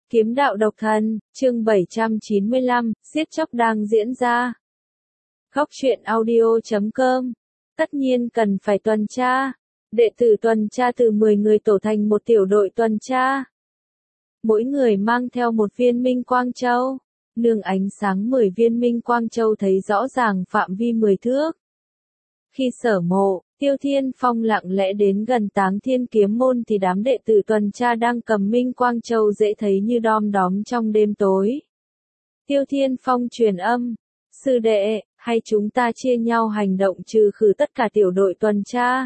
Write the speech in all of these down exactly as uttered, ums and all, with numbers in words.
Kiếm đạo độc thần, chương bảy trăm chín mươi lăm, giết chóc đang diễn ra. Góc truyện audio chấm com. Tất nhiên cần phải tuần tra. Đệ tử tuần tra từ mười người tổ thành một tiểu đội tuần tra. Mỗi người mang theo một viên minh quang châu. Nương ánh sáng mười viên minh quang châu thấy rõ ràng phạm vi mười thước. Khi Sở Mộ, Tiêu Thiên Phong lặng lẽ đến gần Táng Thiên Kiếm Môn thì đám đệ tử tuần tra đang cầm minh quang châu dễ thấy như đom đóm trong đêm tối. Tiêu Thiên Phong truyền âm, sư đệ, hay chúng ta chia nhau hành động trừ khử tất cả tiểu đội tuần tra.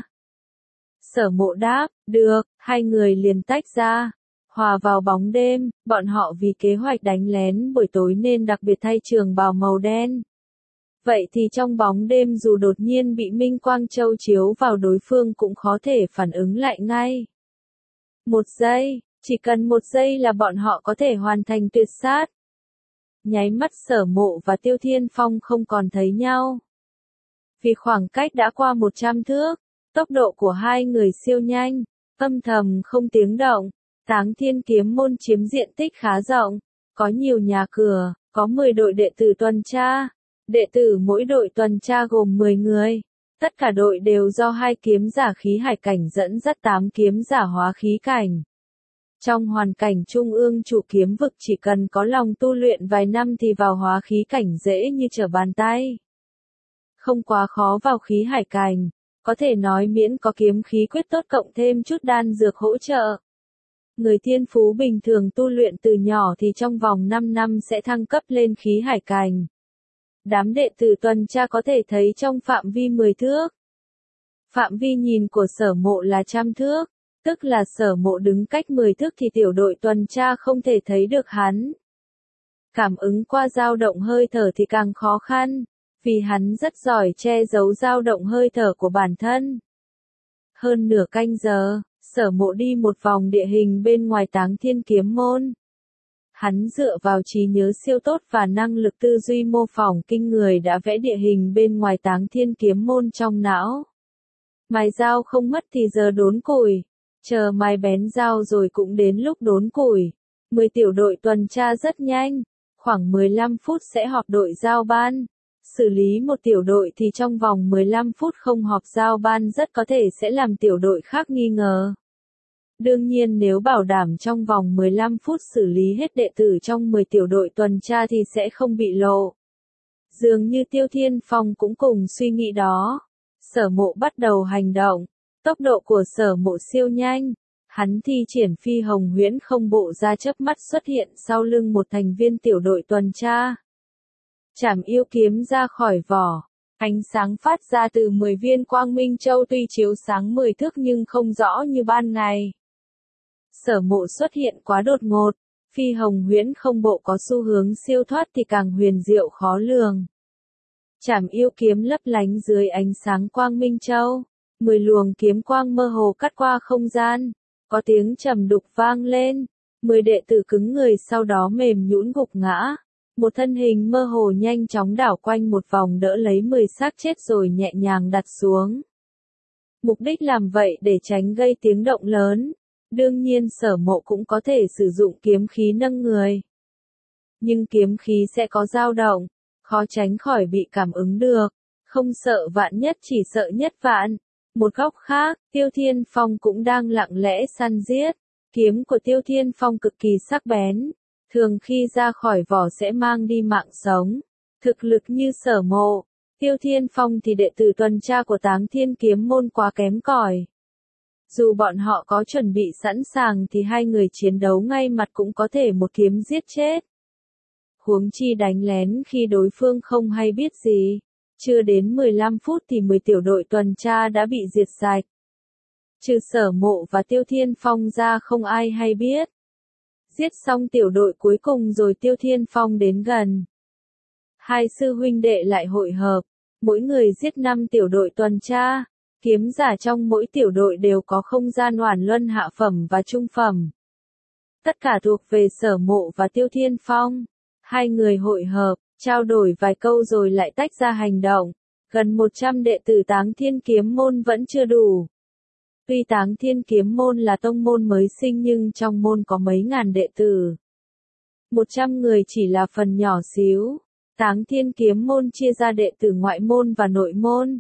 Sở Mộ đáp, được, hai người liền tách ra. Hòa vào bóng đêm, bọn họ vì kế hoạch đánh lén buổi tối nên đặc biệt thay trường bào màu đen. Vậy thì trong bóng đêm dù đột nhiên bị minh quang châu chiếu vào đối phương cũng khó thể phản ứng lại ngay. Một giây, chỉ cần một giây là bọn họ có thể hoàn thành tuyệt sát. Nháy mắt Sở Mộ và Tiêu Thiên Phong không còn thấy nhau. Vì khoảng cách đã qua một trăm thước, tốc độ của hai người siêu nhanh, âm thầm không tiếng động. Táng Thiên Kiếm Môn chiếm diện tích khá rộng, có nhiều nhà cửa, có mười đội đệ tử tuần tra. Đệ tử mỗi đội tuần tra gồm mười người. Tất cả đội đều do hai kiếm giả khí hải cảnh dẫn dắt tám kiếm giả hóa khí cảnh. Trong hoàn cảnh trung ương chủ kiếm vực chỉ cần có lòng tu luyện vài năm thì vào hóa khí cảnh dễ như trở bàn tay. Không quá khó vào khí hải cảnh, có thể nói miễn có kiếm khí quyết tốt cộng thêm chút đan dược hỗ trợ. Người thiên phú bình thường tu luyện từ nhỏ thì trong vòng năm năm sẽ thăng cấp lên khí hải cảnh. Đám đệ tử tuần tra có thể thấy trong phạm vi mười thước. Phạm vi nhìn của Sở Mộ là trăm thước, tức là Sở Mộ đứng cách mười thước thì tiểu đội tuần tra không thể thấy được hắn. Cảm ứng qua dao động hơi thở thì càng khó khăn, vì hắn rất giỏi che giấu dao động hơi thở của bản thân. Hơn nửa canh giờ, Sở Mộ đi một vòng địa hình bên ngoài Táng Thiên Kiếm Môn. Hắn dựa vào trí nhớ siêu tốt và năng lực tư duy mô phỏng kinh người đã vẽ địa hình bên ngoài Táng Thiên Kiếm Môn trong não. Mài dao không mất thì giờ đốn củi, chờ mài bén dao rồi cũng đến lúc đốn củi. Mười tiểu đội tuần tra rất nhanh, khoảng mười lăm phút sẽ họp đội giao ban. Xử lý một tiểu đội thì trong vòng mười lăm phút không họp giao ban rất có thể sẽ làm tiểu đội khác nghi ngờ. Đương nhiên nếu bảo đảm trong vòng mười lăm phút xử lý hết đệ tử trong mười tiểu đội tuần tra thì sẽ không bị lộ. Dường như Tiêu Thiên Phong cũng cùng suy nghĩ đó. Sở Mộ bắt đầu hành động. Tốc độ của Sở Mộ siêu nhanh. Hắn thi triển phi hồng huyễn không bộ ra chớp mắt xuất hiện sau lưng một thành viên tiểu đội tuần tra. Trảm yêu kiếm ra khỏi vỏ. Ánh sáng phát ra từ mười viên quang minh châu tuy chiếu sáng mười thước nhưng không rõ như ban ngày. Sở Mộ xuất hiện quá đột ngột, phi hồng huyễn không bộ có xu hướng siêu thoát thì càng huyền diệu khó lường. Trảm yêu kiếm lấp lánh dưới ánh sáng quang minh châu, mười luồng kiếm quang mơ hồ cắt qua không gian, có tiếng trầm đục vang lên, mười đệ tử cứng người sau đó mềm nhũn gục ngã. Một thân hình mơ hồ nhanh chóng đảo quanh một vòng đỡ lấy mười xác chết rồi nhẹ nhàng đặt xuống. Mục đích làm vậy để tránh gây tiếng động lớn. Đương nhiên Sở Mộ cũng có thể sử dụng kiếm khí nâng người. Nhưng kiếm khí sẽ có dao động, khó tránh khỏi bị cảm ứng được. Không sợ vạn nhất chỉ sợ nhất vạn. Một góc khác, Tiêu Thiên Phong cũng đang lặng lẽ săn giết. Kiếm của Tiêu Thiên Phong cực kỳ sắc bén. Thường khi ra khỏi vỏ sẽ mang đi mạng sống. Thực lực như Sở Mộ, Tiêu Thiên Phong thì đệ tử tuần tra của Táng Thiên Kiếm Môn quá kém cỏi. Dù bọn họ có chuẩn bị sẵn sàng thì hai người chiến đấu ngay mặt cũng có thể một kiếm giết chết. Huống chi đánh lén khi đối phương không hay biết gì. Chưa đến mười lăm phút thì mười tiểu đội tuần tra đã bị diệt sạch. Trừ Sở Mộ và Tiêu Thiên Phong ra không ai hay biết. Giết xong tiểu đội cuối cùng rồi Tiêu Thiên Phong đến gần. Hai sư huynh đệ lại hội hợp, mỗi người giết năm tiểu đội tuần tra. Kiếm giả trong mỗi tiểu đội đều có không gian oản luân hạ phẩm và trung phẩm. Tất cả thuộc về Sở Mộ và Tiêu Thiên Phong. Hai người hội hợp, trao đổi vài câu rồi lại tách ra hành động. Gần một trăm đệ tử Táng Thiên Kiếm Môn vẫn chưa đủ. Tuy Táng Thiên Kiếm Môn là tông môn mới sinh nhưng trong môn có mấy ngàn đệ tử. một trăm người chỉ là phần nhỏ xíu. Táng Thiên Kiếm môn chia ra đệ tử ngoại môn và nội môn.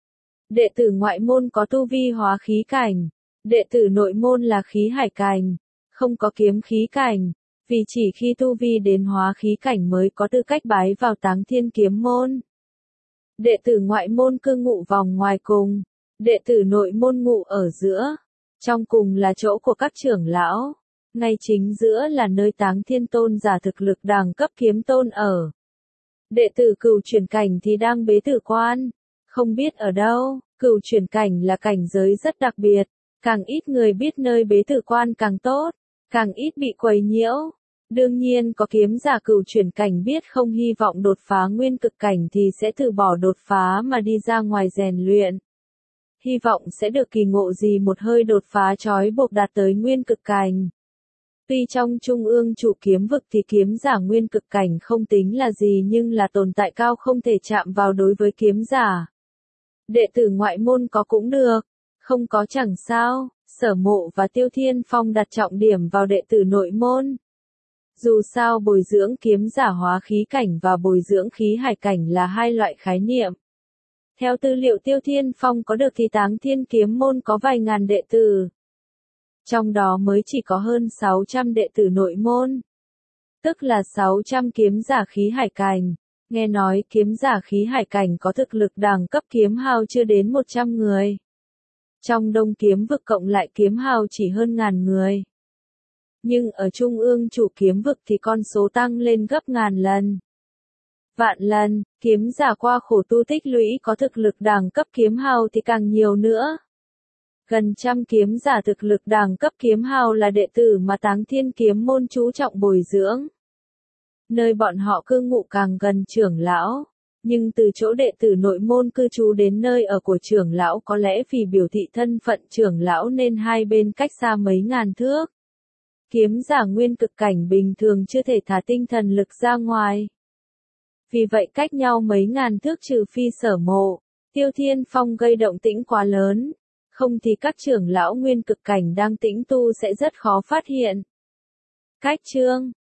Đệ tử ngoại môn có tu vi hóa khí cảnh, đệ tử nội môn là khí hải cảnh, không có kiếm khí cảnh, vì chỉ khi tu vi đến hóa khí cảnh mới có tư cách bái vào Táng Thiên Kiếm môn. Đệ tử ngoại môn cư ngụ vòng ngoài cùng, đệ tử nội môn ngụ ở giữa, trong cùng là chỗ của các trưởng lão, ngay chính giữa là nơi Táng Thiên Tôn giả thực lực đẳng cấp kiếm tôn ở. Đệ tử cửu chuyển cảnh thì đang bế tử quan, không biết ở đâu. Cửu chuyển cảnh là cảnh giới rất đặc biệt, càng ít người biết nơi bế tử quan càng tốt, càng ít bị quấy nhiễu. Đương nhiên có kiếm giả cửu chuyển cảnh biết không hy vọng đột phá nguyên cực cảnh thì sẽ từ bỏ đột phá mà đi ra ngoài rèn luyện. Hy vọng sẽ được kỳ ngộ gì một hơi đột phá trói buộc đạt tới nguyên cực cảnh. Tuy trong trung ương chủ kiếm vực thì kiếm giả nguyên cực cảnh không tính là gì nhưng là tồn tại cao không thể chạm vào đối với kiếm giả. Đệ tử ngoại môn có cũng được, không có chẳng sao. Sở Mộ và Tiêu Thiên Phong đặt trọng điểm vào đệ tử nội môn. Dù sao bồi dưỡng kiếm giả hóa khí cảnh và bồi dưỡng khí hải cảnh là hai loại khái niệm. Theo tư liệu Tiêu Thiên Phong có được thì Táng Thiên Kiếm môn có vài ngàn đệ tử. Trong đó mới chỉ có hơn sáu trăm đệ tử nội môn. Tức là sáu trăm kiếm giả khí hải cảnh. Nghe nói kiếm giả khí hải cảnh có thực lực đẳng cấp kiếm hào chưa đến một trăm người. Trong đông kiếm vực cộng lại kiếm hào chỉ hơn ngàn người. Nhưng ở trung ương chủ kiếm vực thì con số tăng lên gấp ngàn lần. Vạn lần, kiếm giả qua khổ tu tích lũy có thực lực đẳng cấp kiếm hào thì càng nhiều nữa. Gần trăm kiếm giả thực lực đẳng cấp kiếm hào là đệ tử mà Táng Thiên Kiếm môn chú trọng bồi dưỡng. Nơi bọn họ cư ngụ càng gần trưởng lão, nhưng từ chỗ đệ tử nội môn cư trú đến nơi ở của trưởng lão có lẽ vì biểu thị thân phận trưởng lão nên hai bên cách xa mấy ngàn thước. Kiếm giả nguyên cực cảnh bình thường chưa thể thả tinh thần lực ra ngoài. Vì vậy cách nhau mấy ngàn thước trừ phi Sở Mộ, Tiêu Thiên Phong gây động tĩnh quá lớn, không thì các trưởng lão nguyên cực cảnh đang tĩnh tu sẽ rất khó phát hiện. Cách chương